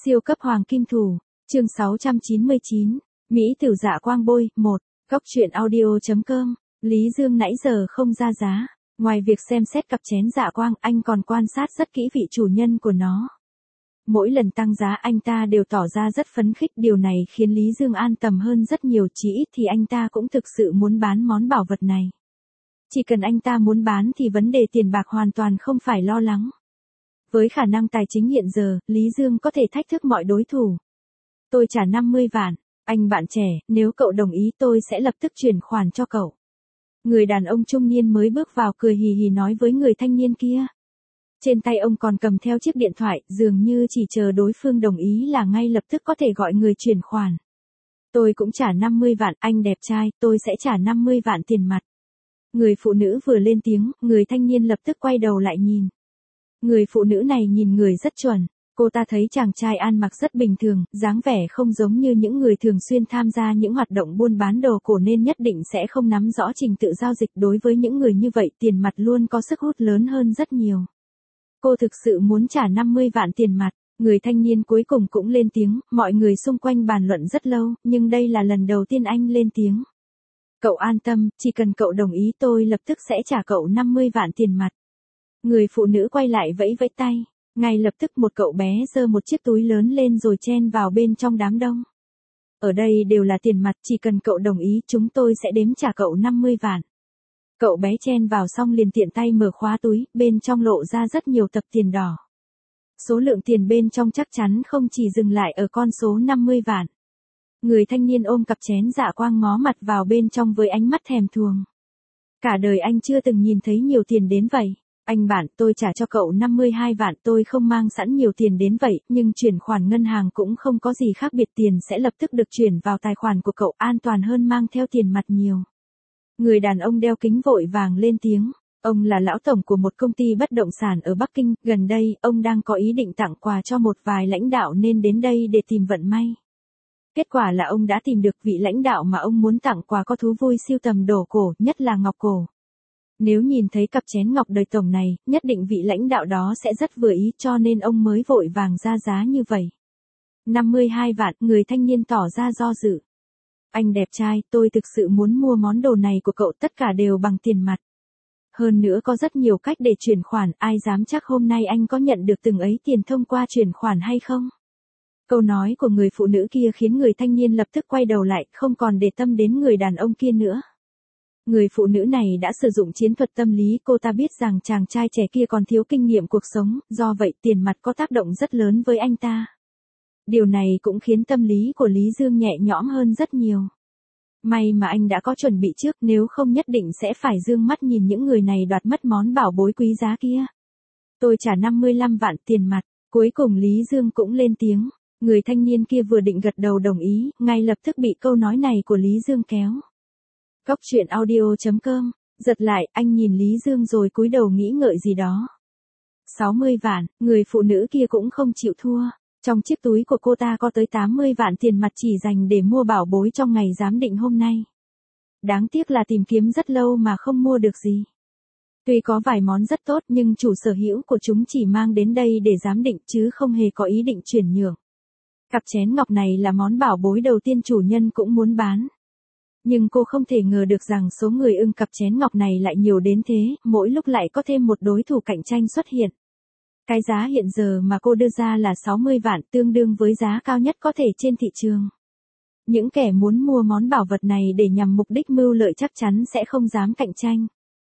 Siêu cấp hoàng kim thủ, chương 699, Mỹ tử dạ quang bôi, 1, góc truyện audio.com, Lý Dương nãy giờ không ra giá, ngoài việc xem xét cặp chén dạ quang, anh còn quan sát rất kỹ vị chủ nhân của nó. Mỗi lần tăng giá anh ta đều tỏ ra rất phấn khích, điều này khiến Lý Dương an tâm hơn rất nhiều, chỉ ít thì anh ta cũng thực sự muốn bán món bảo vật này. Chỉ cần anh ta muốn bán thì vấn đề tiền bạc hoàn toàn không phải lo lắng. Với khả năng tài chính hiện giờ, Lý Dương có thể thách thức mọi đối thủ. Tôi trả 50 vạn, anh bạn trẻ, nếu cậu đồng ý tôi sẽ lập tức chuyển khoản cho cậu. Người đàn ông trung niên mới bước vào cười hì hì nói với người thanh niên kia. Trên tay ông còn cầm theo chiếc điện thoại, dường như chỉ chờ đối phương đồng ý là ngay lập tức có thể gọi người chuyển khoản. Tôi cũng trả 50 vạn, anh đẹp trai, tôi sẽ trả 50 vạn tiền mặt. Người phụ nữ vừa lên tiếng, người thanh niên lập tức quay đầu lại nhìn. Người phụ nữ này nhìn người rất chuẩn, cô ta thấy chàng trai ăn mặc rất bình thường, dáng vẻ không giống như những người thường xuyên tham gia những hoạt động buôn bán đồ cổ nên nhất định sẽ không nắm rõ trình tự giao dịch. Đối với những người như vậy, tiền mặt luôn có sức hút lớn hơn rất nhiều. Cô thực sự muốn trả 50 vạn tiền mặt. Người thanh niên cuối cùng cũng lên tiếng, mọi người xung quanh bàn luận rất lâu, nhưng đây là lần đầu tiên anh lên tiếng. Cậu an tâm, chỉ cần cậu đồng ý tôi lập tức sẽ trả cậu 50 vạn tiền mặt. Người phụ nữ quay lại vẫy vẫy tay, ngay lập tức một cậu bé giơ một chiếc túi lớn lên rồi chen vào bên trong đám đông. Ở đây đều là tiền mặt, chỉ cần cậu đồng ý chúng tôi sẽ đếm trả cậu 50 vạn. Cậu bé chen vào xong liền tiện tay mở khóa túi, bên trong lộ ra rất nhiều tập tiền đỏ. Số lượng tiền bên trong chắc chắn không chỉ dừng lại ở con số 50 vạn. Người thanh niên ôm cặp chén dạ quang ngó mặt vào bên trong với ánh mắt thèm thuồng. Cả đời anh chưa từng nhìn thấy nhiều tiền đến vậy. Anh bạn, tôi trả cho cậu 52 vạn, tôi không mang sẵn nhiều tiền đến vậy, nhưng chuyển khoản ngân hàng cũng không có gì khác biệt, tiền sẽ lập tức được chuyển vào tài khoản của cậu, an toàn hơn mang theo tiền mặt nhiều. Người đàn ông đeo kính vội vàng lên tiếng, ông là lão tổng của một công ty bất động sản ở Bắc Kinh, gần đây, ông đang có ý định tặng quà cho một vài lãnh đạo nên đến đây để tìm vận may. Kết quả là ông đã tìm được vị lãnh đạo mà ông muốn tặng quà có thú vui sưu tầm đồ cổ, nhất là ngọc cổ. Nếu nhìn thấy cặp chén ngọc đời tổng này, nhất định vị lãnh đạo đó sẽ rất vừa ý cho nên ông mới vội vàng ra giá như vậy. 52 vạn, người thanh niên tỏ ra do dự. Anh đẹp trai, tôi thực sự muốn mua món đồ này của cậu, tất cả đều bằng tiền mặt. Hơn nữa có rất nhiều cách để chuyển khoản, ai dám chắc hôm nay anh có nhận được từng ấy tiền thông qua chuyển khoản hay không? Câu nói của người phụ nữ kia khiến người thanh niên lập tức quay đầu lại, không còn để tâm đến người đàn ông kia nữa. Người phụ nữ này đã sử dụng chiến thuật tâm lý, cô ta biết rằng chàng trai trẻ kia còn thiếu kinh nghiệm cuộc sống, do vậy tiền mặt có tác động rất lớn với anh ta. Điều này cũng khiến tâm lý của Lý Dương nhẹ nhõm hơn rất nhiều. May mà anh đã có chuẩn bị trước, nếu không nhất định sẽ phải dương mắt nhìn những người này đoạt mất món bảo bối quý giá kia. Tôi trả 55 vạn tiền mặt, cuối cùng Lý Dương cũng lên tiếng. Người thanh niên kia vừa định gật đầu đồng ý, ngay lập tức bị câu nói này của Lý Dương kéo. Góc truyện audio.com, giật lại, anh nhìn Lý Dương rồi cúi đầu nghĩ ngợi gì đó. 60 vạn, người phụ nữ kia cũng không chịu thua. Trong chiếc túi của cô ta có tới 80 vạn tiền mặt chỉ dành để mua bảo bối trong ngày giám định hôm nay. Đáng tiếc là tìm kiếm rất lâu mà không mua được gì. Tuy có vài món rất tốt nhưng chủ sở hữu của chúng chỉ mang đến đây để giám định chứ không hề có ý định chuyển nhượng. Cặp chén ngọc này là món bảo bối đầu tiên chủ nhân cũng muốn bán. Nhưng cô không thể ngờ được rằng số người ưng cặp chén ngọc này lại nhiều đến thế, mỗi lúc lại có thêm một đối thủ cạnh tranh xuất hiện. Cái giá hiện giờ mà cô đưa ra là 60 vạn, tương đương với giá cao nhất có thể trên thị trường. Những kẻ muốn mua món bảo vật này để nhằm mục đích mưu lợi chắc chắn sẽ không dám cạnh tranh.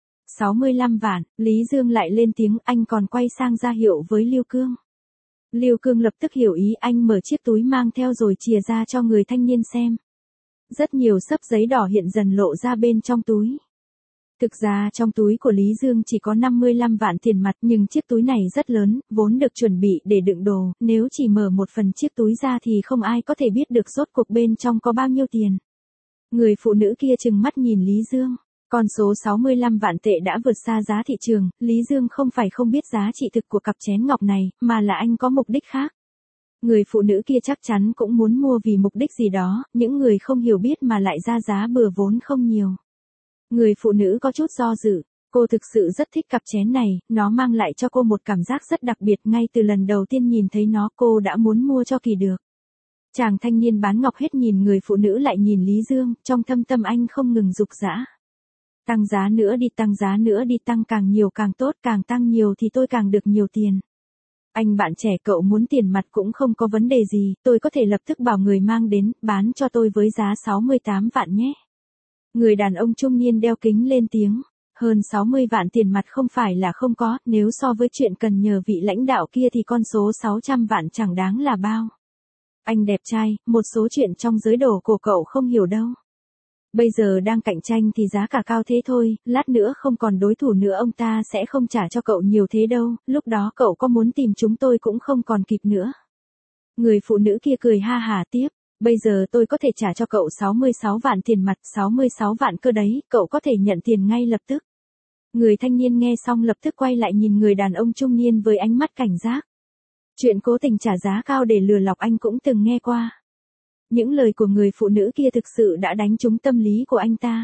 65 vạn, Lý Dương lại lên tiếng, anh còn quay sang ra hiệu với Lưu Cương. Lưu Cương lập tức hiểu ý, anh mở chiếc túi mang theo rồi chìa ra cho người thanh niên xem. Rất nhiều xấp giấy đỏ hiện dần lộ ra bên trong túi. Thực ra trong túi của Lý Dương chỉ có 55 vạn tiền mặt nhưng chiếc túi này rất lớn, vốn được chuẩn bị để đựng đồ, nếu chỉ mở một phần chiếc túi ra thì không ai có thể biết được rốt cuộc bên trong có bao nhiêu tiền. Người phụ nữ kia trừng mắt nhìn Lý Dương, con số 65 vạn tệ đã vượt xa giá thị trường, Lý Dương không phải không biết giá trị thực của cặp chén ngọc này, mà là anh có mục đích khác. Người phụ nữ kia chắc chắn cũng muốn mua vì mục đích gì đó, những người không hiểu biết mà lại ra giá bừa vốn không nhiều. Người phụ nữ có chút do dự, Cô thực sự rất thích cặp chén này, nó mang lại cho cô một cảm giác rất đặc biệt, ngay từ lần đầu tiên nhìn thấy nó cô đã muốn mua cho Kỳ được. Chàng thanh niên bán ngọc hết nhìn người phụ nữ lại nhìn Lý Dương, trong thâm tâm anh không ngừng dục dã. Tăng giá nữa đi, tăng giá nữa đi, tăng càng nhiều càng tốt, càng tăng nhiều thì tôi càng được nhiều tiền. Anh bạn trẻ, cậu muốn tiền mặt cũng không có vấn đề gì, tôi có thể lập tức bảo người mang đến, bán cho tôi với giá 68 vạn nhé. Người đàn ông trung niên đeo kính lên tiếng. Hơn 60 vạn tiền mặt không phải là không có, nếu so với chuyện cần nhờ vị lãnh đạo kia thì con số 600 vạn chẳng đáng là bao. Anh đẹp trai, một số chuyện trong giới đồ của cậu không hiểu đâu. Bây giờ đang cạnh tranh thì giá cả cao thế thôi, lát nữa không còn đối thủ nữa ông ta sẽ không trả cho cậu nhiều thế đâu, lúc đó cậu có muốn tìm chúng tôi cũng không còn kịp nữa. Người phụ nữ kia cười ha hả tiếp, bây giờ tôi có thể trả cho cậu 66 vạn tiền mặt, 66 vạn cơ đấy, cậu có thể nhận tiền ngay lập tức. Người thanh niên nghe xong lập tức quay lại nhìn người đàn ông trung niên với ánh mắt cảnh giác. Chuyện cố tình trả giá cao để lừa lọc anh cũng từng nghe qua. Những lời của người phụ nữ kia thực sự đã đánh trúng tâm lý của anh ta.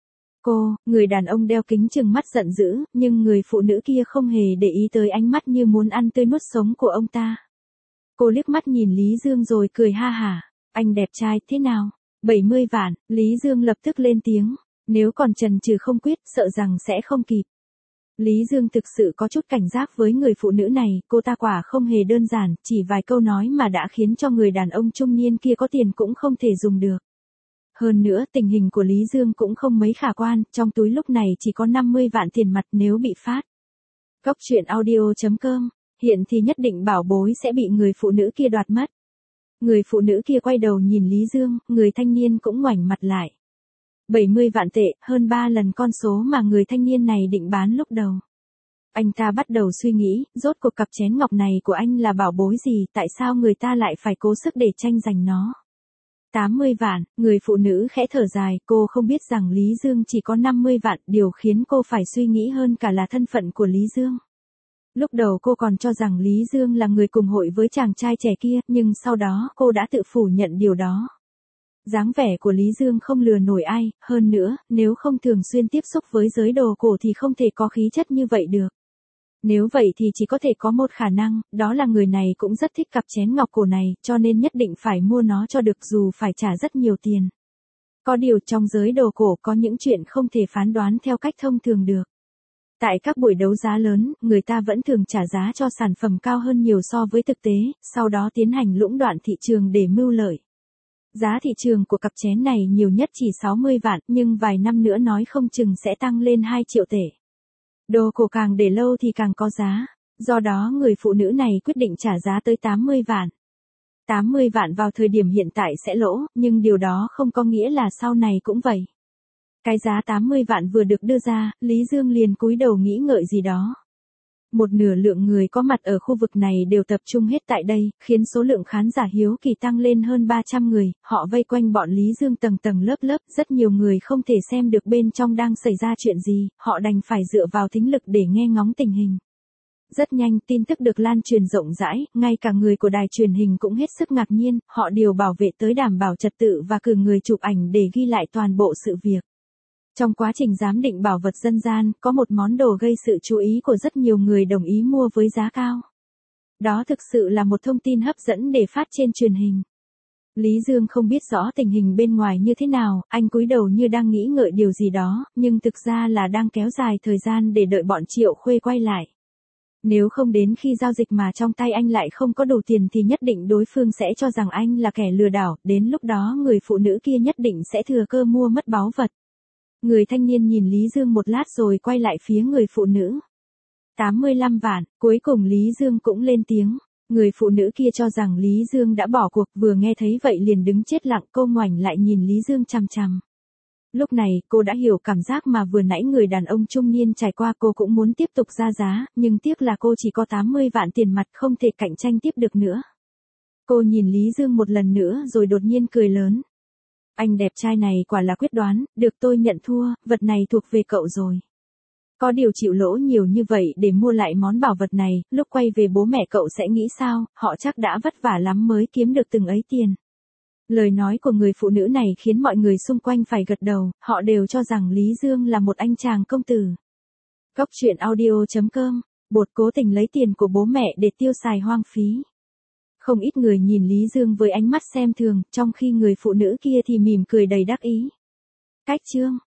Người đàn ông đeo kính trừng mắt giận dữ, nhưng người phụ nữ kia không hề để ý tới ánh mắt như muốn ăn tươi nuốt sống của ông ta. Cô liếc mắt nhìn Lý Dương rồi cười ha hả, anh đẹp trai thế nào? 70 vạn, Lý Dương lập tức lên tiếng, nếu còn chần chừ không quyết sợ rằng sẽ không kịp. Lý Dương thực sự có chút cảnh giác với người phụ nữ này, cô ta quả không hề đơn giản, chỉ vài câu nói mà đã khiến cho người đàn ông trung niên kia có tiền cũng không thể dùng được. Hơn nữa tình hình của Lý Dương cũng không mấy khả quan, trong túi lúc này chỉ có 50 vạn tiền mặt nếu bị phát. Góc truyện audio.com, hiện thì nhất định bảo bối sẽ bị người phụ nữ kia đoạt mất. Người phụ nữ kia quay đầu nhìn Lý Dương, người thanh niên cũng ngoảnh mặt lại. 70 vạn tệ, hơn 3 lần con số mà người thanh niên này định bán lúc đầu. Anh ta bắt đầu suy nghĩ, rốt cuộc cặp chén ngọc này của anh là bảo bối gì, tại sao người ta lại phải cố sức để tranh giành nó. 80 vạn, người phụ nữ khẽ thở dài, cô không biết rằng Lý Dương chỉ có 50 vạn, điều khiến cô phải suy nghĩ hơn cả là thân phận của Lý Dương. Lúc đầu cô còn cho rằng Lý Dương là người cùng hội với chàng trai trẻ kia, nhưng sau đó cô đã tự phủ nhận điều đó. Dáng vẻ của Lý Dương không lừa nổi ai, hơn nữa, nếu không thường xuyên tiếp xúc với giới đồ cổ thì không thể có khí chất như vậy được. Nếu vậy thì chỉ có thể có một khả năng, đó là người này cũng rất thích cặp chén ngọc cổ này, cho nên nhất định phải mua nó cho được dù phải trả rất nhiều tiền. Có điều trong giới đồ cổ có những chuyện không thể phán đoán theo cách thông thường được. Tại các buổi đấu giá lớn, người ta vẫn thường trả giá cho sản phẩm cao hơn nhiều so với thực tế, sau đó tiến hành lũng đoạn thị trường để mưu lợi. Giá thị trường của cặp chén này nhiều nhất chỉ 60 vạn, nhưng vài năm nữa nói không chừng sẽ tăng lên 2 triệu tệ. Đồ cổ càng để lâu thì càng có giá, do đó người phụ nữ này quyết định trả giá tới 80 vạn. 80 vạn vào thời điểm hiện tại sẽ lỗ, nhưng điều đó không có nghĩa là sau này cũng vậy. Cái giá 80 vạn vừa được đưa ra, Lý Dương liền cúi đầu nghĩ ngợi gì đó. Một nửa lượng người có mặt ở khu vực này đều tập trung hết tại đây, khiến số lượng khán giả hiếu kỳ tăng lên hơn 300 người, họ vây quanh bọn Lý Dương tầng tầng lớp lớp, rất nhiều người không thể xem được bên trong đang xảy ra chuyện gì, họ đành phải dựa vào thính lực để nghe ngóng tình hình. Rất nhanh tin tức được lan truyền rộng rãi, ngay cả người của đài truyền hình cũng hết sức ngạc nhiên, họ điều bảo vệ tới đảm bảo trật tự và cử người chụp ảnh để ghi lại toàn bộ sự việc. Trong quá trình giám định bảo vật dân gian, có một món đồ gây sự chú ý của rất nhiều người đồng ý mua với giá cao. Đó thực sự là một thông tin hấp dẫn để phát trên truyền hình. Lý Dương không biết rõ tình hình bên ngoài như thế nào, anh cúi đầu như đang nghĩ ngợi điều gì đó, nhưng thực ra là đang kéo dài thời gian để đợi bọn Triệu Khuê quay lại. Nếu không đến khi giao dịch mà trong tay anh lại không có đủ tiền thì nhất định đối phương sẽ cho rằng anh là kẻ lừa đảo, đến lúc đó người phụ nữ kia nhất định sẽ thừa cơ mua mất báu vật. Người thanh niên nhìn Lý Dương một lát rồi quay lại phía người phụ nữ. 85 vạn, cuối cùng Lý Dương cũng lên tiếng. Người phụ nữ kia cho rằng Lý Dương đã bỏ cuộc, vừa nghe thấy vậy liền đứng chết lặng, cô ngoảnh lại nhìn Lý Dương chằm chằm. Lúc này, cô đã hiểu cảm giác mà vừa nãy người đàn ông trung niên trải qua, cô cũng muốn tiếp tục ra giá, nhưng tiếc là cô chỉ có 80 vạn tiền mặt không thể cạnh tranh tiếp được nữa. Cô nhìn Lý Dương một lần nữa rồi đột nhiên cười lớn. Anh đẹp trai này quả là quyết đoán, được tôi nhận thua, vật này thuộc về cậu rồi. Có điều chịu lỗ nhiều như vậy để mua lại món bảo vật này, lúc quay về bố mẹ cậu sẽ nghĩ sao, họ chắc đã vất vả lắm mới kiếm được từng ấy tiền. Lời nói của người phụ nữ này khiến mọi người xung quanh phải gật đầu, họ đều cho rằng Lý Dương là một anh chàng công tử. Cóc truyện audio.com, Bột cố tình lấy tiền của bố mẹ để tiêu xài hoang phí. Không ít người nhìn Lý Dương với ánh mắt xem thường, trong khi người phụ nữ kia thì mỉm cười đầy đắc ý. Cách chương